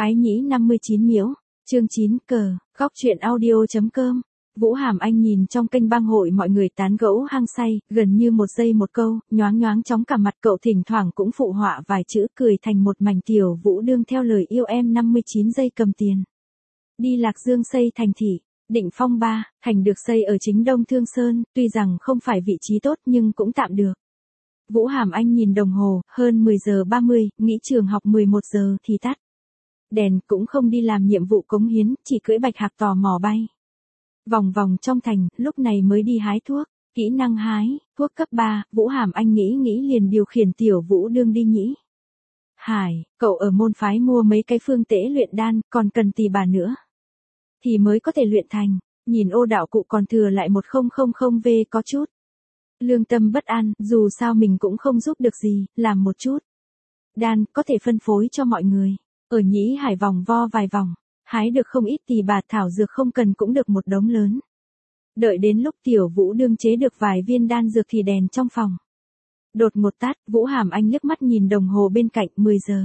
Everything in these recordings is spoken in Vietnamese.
Ái nhĩ 59 miễu, chương 9 cờ, góc truyện audio.com. Vũ Hàm Anh nhìn trong kênh bang hội mọi người tán gẫu hăng say, gần như một giây một câu, nhoáng nhoáng chóng cả mặt cậu thỉnh thoảng cũng phụ họa vài chữ cười thành một mảnh. Tiểu Vũ đương theo lời yêu em 59 giây cầm tiền. Đi Lạc Dương xây thành thị, Định Phong 3, thành được xây ở chính Đông Thương Sơn, tuy rằng không phải vị trí tốt nhưng cũng tạm được. Vũ Hàm Anh nhìn đồng hồ, hơn 10 giờ 30, nghĩ trường học 11 giờ thì tắt. Đèn cũng không đi làm nhiệm vụ cống hiến, chỉ cưỡi bạch hạc tò mò bay. Vòng vòng trong thành, lúc này mới đi hái thuốc, kỹ năng hái, thuốc cấp 3, Vũ Hàm Anh nghĩ liền điều khiển Tiểu Vũ đương đi nhĩ. Hải, cậu ở môn phái mua mấy cái phương tễ luyện đan, còn cần tỳ bà nữa. Thì mới có thể luyện thành, nhìn ô đạo cụ còn thừa lại 1000V có chút. Lương tâm bất an, dù sao mình cũng không giúp được gì, làm một chút. Đan, có thể phân phối cho mọi người. Ở Nhĩ Hải vòng vo vài vòng, hái được không ít tỳ bà thảo dược không cần cũng được một đống lớn. Đợi đến lúc Tiểu Vũ đương chế được vài viên đan dược thì đèn trong phòng đột ngột tắt. Vũ Hàm Anh liếc mắt nhìn đồng hồ bên cạnh, 10 giờ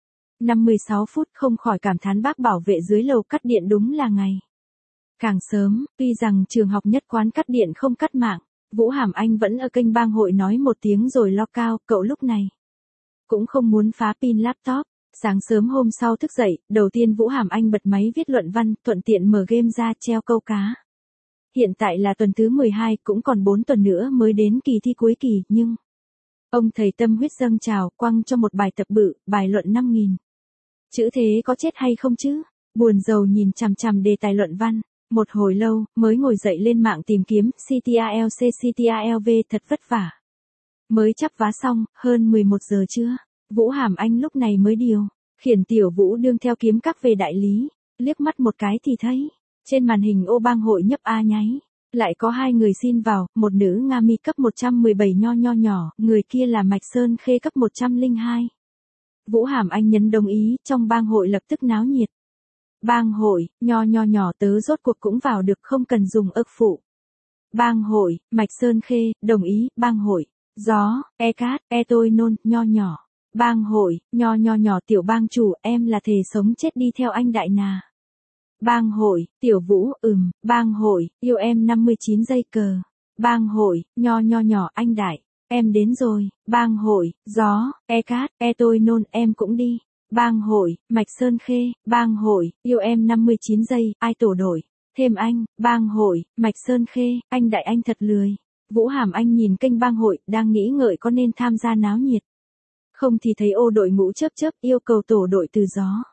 56 phút, không khỏi cảm thán bác bảo vệ dưới lầu cắt điện đúng là ngày càng sớm. Tuy rằng trường học nhất quán cắt điện không cắt mạng, Vũ Hàm Anh vẫn ở kênh bang hội nói một tiếng rồi lo cao, cậu lúc này cũng không muốn phá pin laptop. Sáng sớm hôm sau thức dậy, đầu tiên Vũ Hàm Anh bật máy viết luận văn, thuận tiện mở game ra treo câu cá. Hiện tại là tuần thứ 12, cũng còn 4 tuần nữa mới đến kỳ thi cuối kỳ, nhưng ông thầy tâm huyết dâng trào, quăng cho một bài tập bự, bài luận 5000 chữ, thế có chết hay không chứ? Buồn rầu nhìn chằm chằm đề tài luận văn, một hồi lâu, mới ngồi dậy lên mạng tìm kiếm, CTRLC CTRLV thật vất vả. Mới chắp vá xong, hơn 11 giờ trưa. Vũ Hàm Anh lúc này mới điều khiển Tiểu Vũ đương theo kiếm các về đại lý, liếc mắt một cái thì thấy, trên màn hình ô bang hội nhấp A nháy, lại có 2 người xin vào, một nữ Nga Mi cấp 117 nho nhỏ, người kia là Mạch Sơn Khê cấp 102. Vũ Hàm Anh nhấn đồng ý, trong bang hội lập tức náo nhiệt. Bang hội, nho nhỏ tớ rốt cuộc cũng vào được, không cần dùng ức phụ. Bang hội, Mạch Sơn Khê, đồng ý. Bang hội, gió, cát, tôi nôn, nho nhỏ. Bang hội, nho nhỏ tiểu bang chủ, em là thề sống chết đi theo anh đại nà. Bang hội, Tiểu Vũ, Bang hội, yêu em 59 giây cờ. Bang hội, nho nhỏ anh đại, em đến rồi. Bang hội, gió, cát, tôi nôn, em cũng đi. Bang hội, Mạch Sơn Khê, bang hội, yêu em 59 giây, ai tổ đổi, thêm anh. Bang hội, Mạch Sơn Khê, anh đại anh thật lười. Vũ Hàm Anh nhìn kênh bang hội, đang nghĩ ngợi có nên tham gia náo nhiệt. Không thì thấy ô đội ngũ chớp yêu cầu tổ đội từ gió.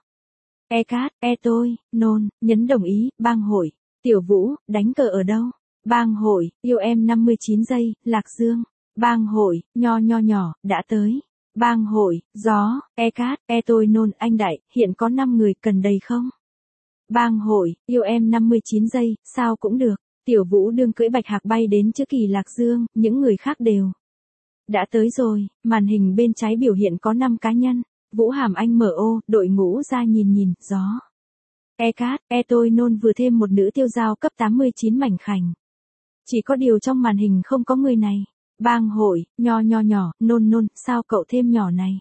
Cát, tôi, nôn, nhấn đồng ý. Bang hội, Tiểu Vũ, đánh cờ ở đâu? Bang hội, yêu em 59 giây, Lạc Dương. Bang hội, nho nhỏ, đã tới. Bang hội, gió, cát, tôi nôn, anh đại, hiện có 5 người, cần đầy không? Bang hội, yêu em 59 giây, sao cũng được. Tiểu Vũ đương cưỡi bạch hạc bay đến chữ kỳ Lạc Dương, những người khác đều đã tới rồi. Màn hình bên trái biểu hiện có 5 cá nhân. Vũ Hàm Anh mở ô, đội ngũ ra nhìn, gió, cát, tôi nôn vừa thêm một nữ tiêu giao cấp 89 mảnh khảnh. Chỉ có điều trong màn hình không có người này. Bang hội, nho nhỏ, nôn, sao cậu thêm nhỏ này?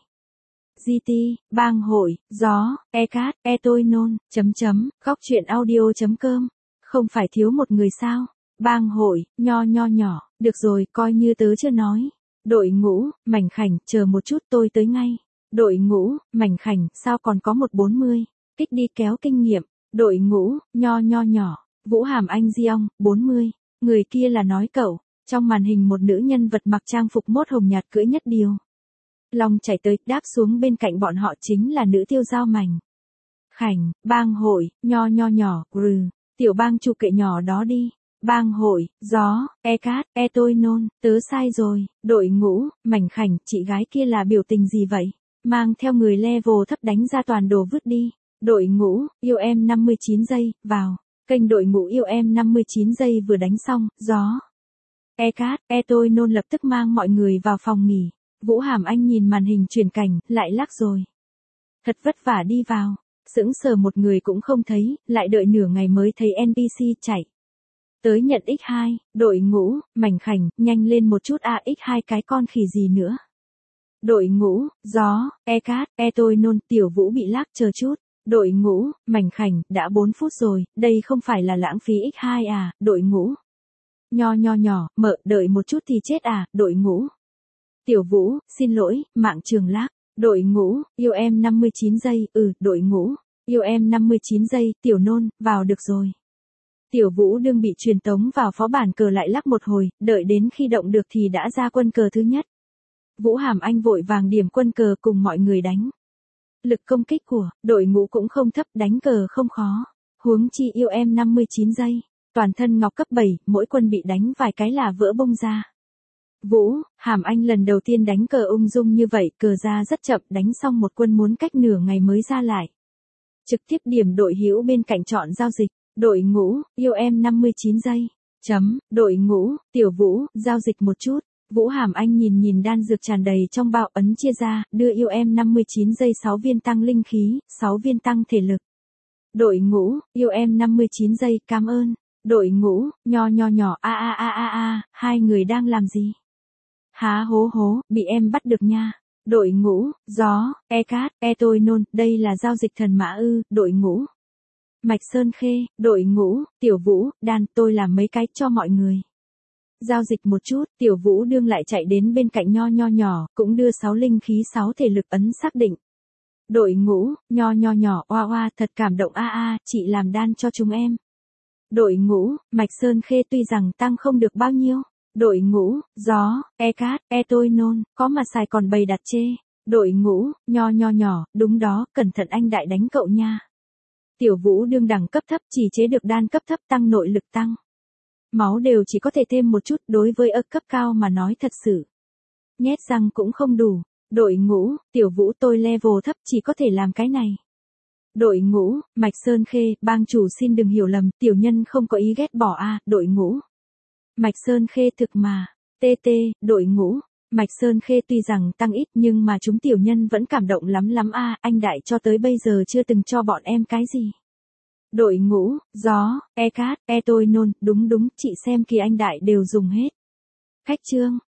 GT, bang hội, gió, cát, tôi nôn, góc truyện audio.com. Không phải thiếu một người sao? Bang hội, nho nhỏ, được rồi, coi như tớ chưa nói. Đội ngũ, mảnh khảnh, chờ một chút tôi tới ngay. Đội ngũ, mảnh khảnh, sao còn có 140, kích đi kéo kinh nghiệm. Đội ngũ, nho nhỏ, Vũ Hàm Anh Diong, 40, người kia là nói cậu. Trong màn hình một nữ nhân vật mặc trang phục mốt hồng nhạt cưỡi nhất điều long chạy tới, đáp xuống bên cạnh bọn họ chính là nữ tiêu giao mảnh khảnh. Bang hội, nho nhỏ, tiểu bang chủ kệ nhỏ đó đi. Bang hội, gió, cát, tôi nôn, tớ sai rồi. Đội ngũ, mảnh khảnh, chị gái kia là biểu tình gì vậy? Mang theo người level thấp đánh ra toàn đồ vứt đi. Đội ngũ, yêu em 59 giây, vào. Kênh đội ngũ yêu em 59 giây vừa đánh xong, gió, cát, tôi nôn lập tức mang mọi người vào phòng nghỉ. Vũ Hàm Anh nhìn màn hình chuyển cảnh, lại lắc rồi. Thật vất vả đi vào, sững sờ một người cũng không thấy, lại đợi nửa ngày mới thấy NPC chạy tới nhận X2, đội ngũ, mảnh khảnh, nhanh lên một chút a, X2 cái con khỉ gì nữa. Đội ngũ, gió, cát, tôi nôn, Tiểu Vũ bị lác, chờ chút. Đội ngũ, mảnh khảnh, đã 4 phút rồi, đây không phải là lãng phí x2 à, đội ngũ. Nho nhỏ, mợ, đợi một chút thì chết à, đội ngũ. Tiểu Vũ, xin lỗi, mạng trường lag. Đội ngũ, yêu em 59 giây, đội ngũ. Yêu em 59 giây, Tiểu Nôn, vào được rồi. Tiểu Vũ đương bị truyền tống vào phó bản cờ lại lắc một hồi, đợi đến khi động được thì đã ra quân cờ thứ nhất. Vũ Hàm Anh vội vàng điểm quân cờ cùng mọi người đánh. Lực công kích của đội ngũ cũng không thấp, đánh cờ không khó. Huống chi yêu em 59 giây, toàn thân ngọc cấp 7, mỗi quân bị đánh vài cái là vỡ bông ra. Vũ Hàm Anh lần đầu tiên đánh cờ ung dung như vậy, cờ ra rất chậm, đánh xong một quân muốn cách nửa ngày mới ra lại. Trực tiếp điểm đội hữu bên cạnh chọn giao dịch. Đội ngũ, yêu em 59 giây. Đội ngũ, Tiểu Vũ, giao dịch một chút. Vũ Hàm Anh nhìn đan dược tràn đầy trong bao, ấn chia ra, đưa yêu em 59 giây 6 viên tăng linh khí, 6 viên tăng thể lực. Đội ngũ, yêu em 59 giây, cảm ơn. Đội ngũ, nho hai người đang làm gì? Há hố, bị em bắt được nha. Đội ngũ, gió, cát, tôi nôn, đây là giao dịch thần mã ư, đội ngũ. Mạch Sơn Khê, đội ngũ, Tiểu Vũ, đan, tôi làm mấy cái cho mọi người. Giao dịch một chút, Tiểu Vũ đương lại chạy đến bên cạnh nho nhỏ, cũng đưa 6 linh khí 6 thể lực, ấn xác định. Đội ngũ, nho nhỏ, oa, thật cảm động chị làm đan cho chúng em. Đội ngũ, Mạch Sơn Khê tuy rằng tăng không được bao nhiêu. Đội ngũ, gió, cát, tôi nôn, có mà xài còn bày đặt chê. Đội ngũ, nho nhỏ, đúng đó, cẩn thận anh đại đánh cậu nha. Tiểu Vũ đương đẳng cấp thấp, chỉ chế được đan cấp thấp tăng nội lực tăng. Máu đều chỉ có thể thêm một chút, đối với cấp cao mà nói thật sự. Nhét răng cũng không đủ. Đội ngũ, Tiểu Vũ tôi level thấp chỉ có thể làm cái này. Đội ngũ, Mạch Sơn Khê, bang chủ xin đừng hiểu lầm, tiểu nhân không có ý ghét bỏ đội ngũ. Mạch Sơn Khê thực mà. Đội ngũ. Mạch Sơn Khê tuy rằng tăng ít nhưng mà chúng tiểu nhân vẫn cảm động lắm anh đại cho tới bây giờ chưa từng cho bọn em cái gì. Đội ngũ, gió, cát, tôi nôn, đúng, chị xem kìa anh đại đều dùng hết. Khách chương.